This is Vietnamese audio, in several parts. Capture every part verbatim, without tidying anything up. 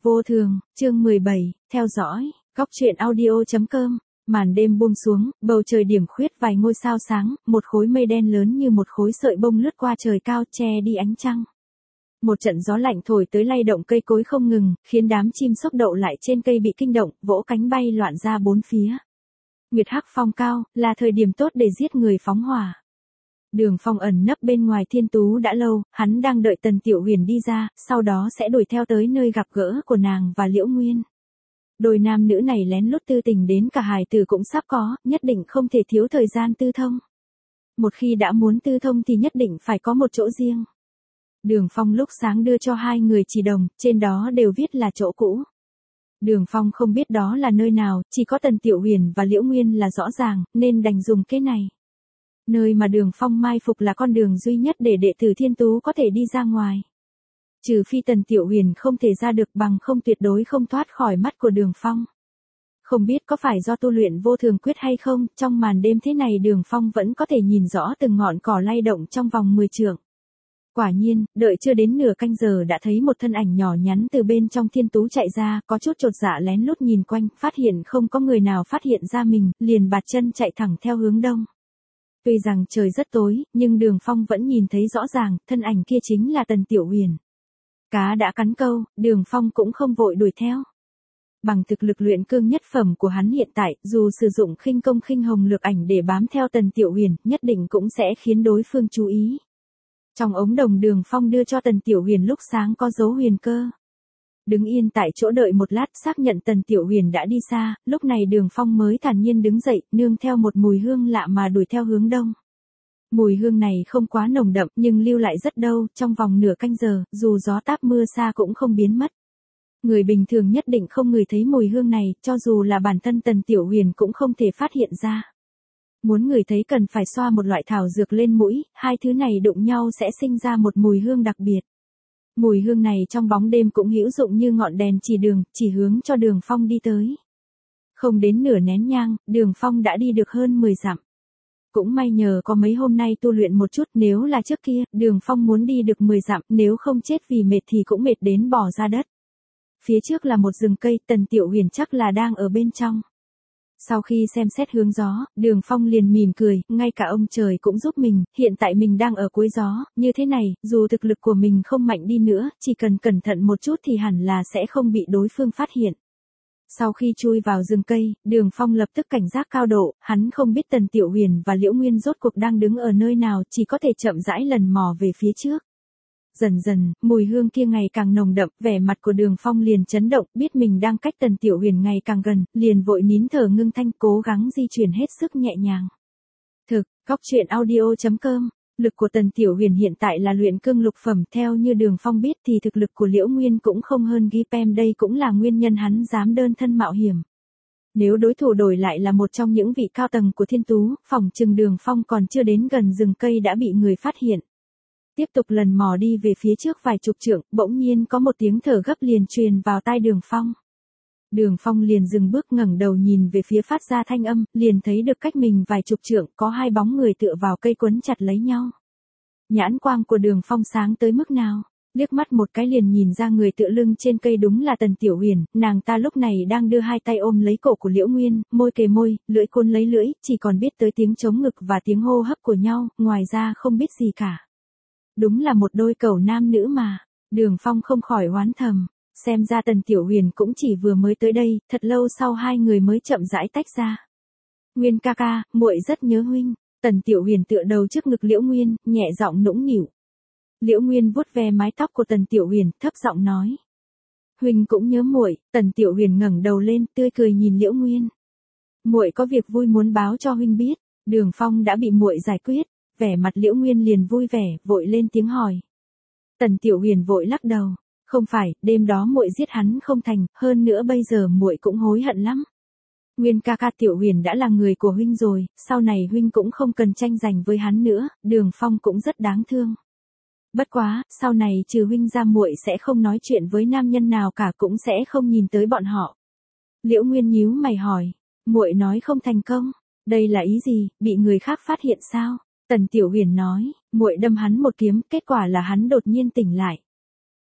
Vô thường, chương mười bảy, theo dõi, góc truyện audio.com, màn đêm buông xuống, bầu trời điểm khuyết vài ngôi sao sáng, một khối mây đen lớn như một khối sợi bông lướt qua trời cao che đi ánh trăng. Một trận gió lạnh thổi tới lay động cây cối không ngừng, khiến đám chim sốc đậu lại trên cây bị kinh động, vỗ cánh bay loạn ra bốn phía. Nguyệt hắc phong cao, là thời điểm tốt để giết người phóng hỏa. Đường Phong ẩn nấp bên ngoài Thiên Tú đã lâu, hắn đang đợi Tần Tiểu Huyền đi ra, sau đó sẽ đuổi theo tới nơi gặp gỡ của nàng và Liễu Nguyên. Đôi nam nữ này lén lút tư tình đến cả hài tử cũng sắp có, nhất định không thể thiếu thời gian tư thông. Một khi đã muốn tư thông thì nhất định phải có một chỗ riêng. Đường Phong lúc sáng đưa cho hai người chỉ đồng, trên đó đều viết là chỗ cũ. Đường Phong không biết đó là nơi nào, chỉ có Tần Tiểu Huyền và Liễu Nguyên là rõ ràng, nên đành dùng cái này. Nơi mà Đường Phong mai phục là con đường duy nhất để đệ tử Thiên Tú có thể đi ra ngoài. Trừ phi Tần Tiểu Huyền không thể ra được, bằng không tuyệt đối không thoát khỏi mắt của Đường Phong. Không biết có phải do tu luyện vô thường quyết hay không, trong màn đêm thế này Đường Phong vẫn có thể nhìn rõ từng ngọn cỏ lay động trong vòng mười trượng. Quả nhiên, đợi chưa đến nửa canh giờ đã thấy một thân ảnh nhỏ nhắn từ bên trong Thiên Tú chạy ra, có chút chột dạ lén lút nhìn quanh, phát hiện không có người nào phát hiện ra mình, liền bạt chân chạy thẳng theo hướng đông. Tuy rằng trời rất tối, nhưng Đường Phong vẫn nhìn thấy rõ ràng, thân ảnh kia chính là Tần Tiểu Huyền. Cá đã cắn câu, Đường Phong cũng không vội đuổi theo. Bằng thực lực luyện cương nhất phẩm của hắn hiện tại, dù sử dụng khinh công khinh hồng lược ảnh để bám theo Tần Tiểu Huyền, nhất định cũng sẽ khiến đối phương chú ý. Trong ống đồng Đường Phong đưa cho Tần Tiểu Huyền lúc sáng có dấu huyền cơ. Đứng yên tại chỗ đợi một lát, xác nhận Tần Tiểu Huyền đã đi xa, lúc này Đường Phong mới thản nhiên đứng dậy, nương theo một mùi hương lạ mà đuổi theo hướng đông. Mùi hương này không quá nồng đậm nhưng lưu lại rất đâu, trong vòng nửa canh giờ, dù gió táp mưa xa cũng không biến mất. Người bình thường nhất định không ngửi thấy mùi hương này, cho dù là bản thân Tần Tiểu Huyền cũng không thể phát hiện ra. Muốn ngửi thấy cần phải xoa một loại thảo dược lên mũi, hai thứ này đụng nhau sẽ sinh ra một mùi hương đặc biệt. Mùi hương này trong bóng đêm cũng hữu dụng như ngọn đèn chỉ đường, chỉ hướng cho Đường Phong đi tới. Không đến nửa nén nhang, Đường Phong đã đi được hơn mười dặm. Cũng may nhờ có mấy hôm nay tu luyện một chút, nếu là trước kia, Đường Phong muốn đi được mười dặm, nếu không chết vì mệt thì cũng mệt đến bỏ ra đất. Phía trước là một rừng cây, Tần Tiểu Huyền chắc là đang ở bên trong. Sau khi xem xét hướng gió, Đường Phong liền mỉm cười, ngay cả ông trời cũng giúp mình, hiện tại mình đang ở cuối gió, như thế này, dù thực lực của mình không mạnh đi nữa, chỉ cần cẩn thận một chút thì hẳn là sẽ không bị đối phương phát hiện. Sau khi chui vào rừng cây, Đường Phong lập tức cảnh giác cao độ, hắn không biết Tần Tiểu Huyền và Liễu Nguyên rốt cuộc đang đứng ở nơi nào, chỉ có thể chậm rãi lần mò về phía trước. Dần dần, mùi hương kia ngày càng nồng đậm, vẻ mặt của Đường Phong liền chấn động, biết mình đang cách Tần Tiểu Huyền ngày càng gần, liền vội nín thở ngưng thanh, cố gắng di chuyển hết sức nhẹ nhàng. Thực, góc truyện audio.com, lực của Tần Tiểu Huyền hiện tại là luyện cương lục phẩm, theo như Đường Phong biết thì thực lực của Liễu Nguyên cũng không hơn Gipem, đây cũng là nguyên nhân hắn dám đơn thân mạo hiểm. Nếu đối thủ đổi lại là một trong những vị cao tầng của Thiên Tú, phỏng chừng Đường Phong còn chưa đến gần rừng cây đã bị người phát hiện. Tiếp tục lần mò đi về phía trước vài chục trượng, bỗng nhiên có một tiếng thở gấp liền truyền vào tai Đường Phong. Đường Phong liền dừng bước ngẩng đầu nhìn về phía phát ra thanh âm, liền thấy được cách mình vài chục trượng có hai bóng người tựa vào cây quấn chặt lấy nhau. Nhãn quang của Đường Phong sáng tới mức nào, liếc mắt một cái liền nhìn ra người tựa lưng trên cây đúng là Tần Tiểu Huyền, nàng ta lúc này đang đưa hai tay ôm lấy cổ của Liễu Nguyên, môi kề môi, lưỡi côn lấy lưỡi, chỉ còn biết tới tiếng chống ngực và tiếng hô hấp của nhau, ngoài ra không biết gì cả. Đúng là một đôi cẩu nam nữ mà. Đường Phong không khỏi oán thầm, xem ra Tần Tiểu Huyền cũng chỉ vừa mới tới đây, thật lâu sau hai người mới chậm rãi tách ra. Nguyên ca ca, muội rất nhớ huynh. Tần Tiểu Huyền tựa đầu trước ngực Liễu Nguyên, nhẹ giọng nũng nịu. Liễu Nguyên vuốt ve mái tóc của Tần Tiểu Huyền, thấp giọng nói: huynh cũng nhớ muội. Tần Tiểu Huyền ngẩng đầu lên, tươi cười nhìn Liễu Nguyên. Muội có việc vui muốn báo cho huynh biết. Đường Phong đã bị muội giải quyết. Vẻ mặt Liễu Nguyên liền vui vẻ, vội lên tiếng hỏi. Tần Tiểu Huyền vội lắc đầu, không phải, đêm đó muội giết hắn không thành, hơn nữa bây giờ muội cũng hối hận lắm. Nguyên ca ca, Tiểu Huyền đã là người của huynh rồi, sau này huynh cũng không cần tranh giành với hắn nữa, Đường Phong cũng rất đáng thương. Bất quá, sau này trừ huynh ra muội sẽ không nói chuyện với nam nhân nào cả, cũng sẽ không nhìn tới bọn họ. Liễu Nguyên nhíu mày hỏi, muội nói không thành công, đây là ý gì, bị người khác phát hiện sao? Tần Tiểu Huyền nói, muội đâm hắn một kiếm, kết quả là hắn đột nhiên tỉnh lại.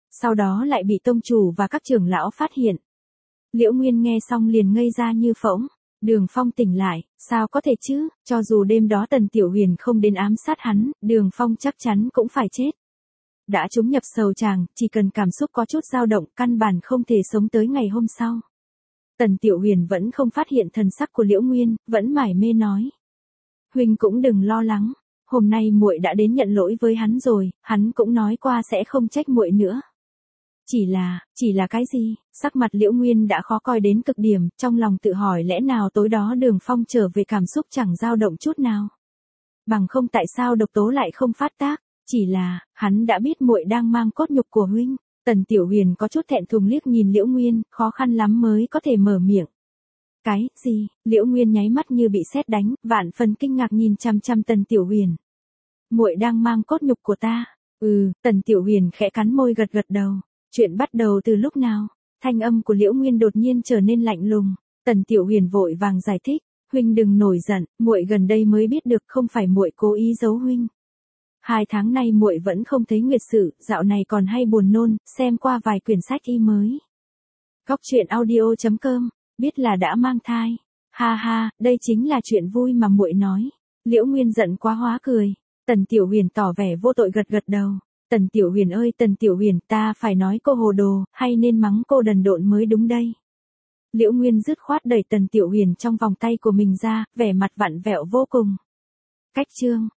Sau đó lại bị tông chủ và các trưởng lão phát hiện. Liễu Nguyên nghe xong liền ngây ra như phỗng. Đường Phong tỉnh lại, sao có thể chứ, cho dù đêm đó Tần Tiểu Huyền không đến ám sát hắn, Đường Phong chắc chắn cũng phải chết. Đã trúng nhập sầu tràng, chỉ cần cảm xúc có chút dao động, căn bản không thể sống tới ngày hôm sau. Tần Tiểu Huyền vẫn không phát hiện thần sắc của Liễu Nguyên, vẫn mải mê nói. Huynh cũng đừng lo lắng, hôm nay muội đã đến nhận lỗi với hắn rồi, hắn cũng nói qua sẽ không trách muội nữa. Chỉ là, chỉ là cái gì? Sắc mặt Liễu Nguyên đã khó coi đến cực điểm, trong lòng tự hỏi lẽ nào tối đó Đường Phong trở về cảm xúc chẳng dao động chút nào. Bằng không tại sao độc tố lại không phát tác, chỉ là, hắn đã biết muội đang mang cốt nhục của huynh. Tần Tiểu Huyền có chút thẹn thùng liếc nhìn Liễu Nguyên, khó khăn lắm mới có thể mở miệng. Cái gì? Liễu Nguyên nháy mắt như bị sét đánh, vạn phần kinh ngạc nhìn chăm chăm Tần Tiểu Huyền. Muội đang mang cốt nhục của ta? Ừ, Tần Tiểu Huyền khẽ cắn môi gật gật đầu. Chuyện bắt đầu từ lúc nào? Thanh âm của Liễu Nguyên đột nhiên trở nên lạnh lùng. Tần Tiểu Huyền vội vàng giải thích, huynh đừng nổi giận, muội gần đây mới biết được không phải muội cố ý giấu huynh. Hai tháng nay muội vẫn không thấy nguyệt sự, dạo này còn hay buồn nôn, xem qua vài quyển sách y mới. Góc truyện audio chấm com, biết là đã mang thai. Ha ha, đây chính là chuyện vui mà muội nói. Liễu Nguyên giận quá hóa cười. Tần Tiểu Huyền tỏ vẻ vô tội gật gật đầu. Tần Tiểu Huyền ơi Tần Tiểu Huyền, ta phải nói cô hồ đồ, hay nên mắng cô đần độn mới đúng đây. Liễu Nguyên dứt khoát đẩy Tần Tiểu Huyền trong vòng tay của mình ra, vẻ mặt vặn vẹo vô cùng. Cách chương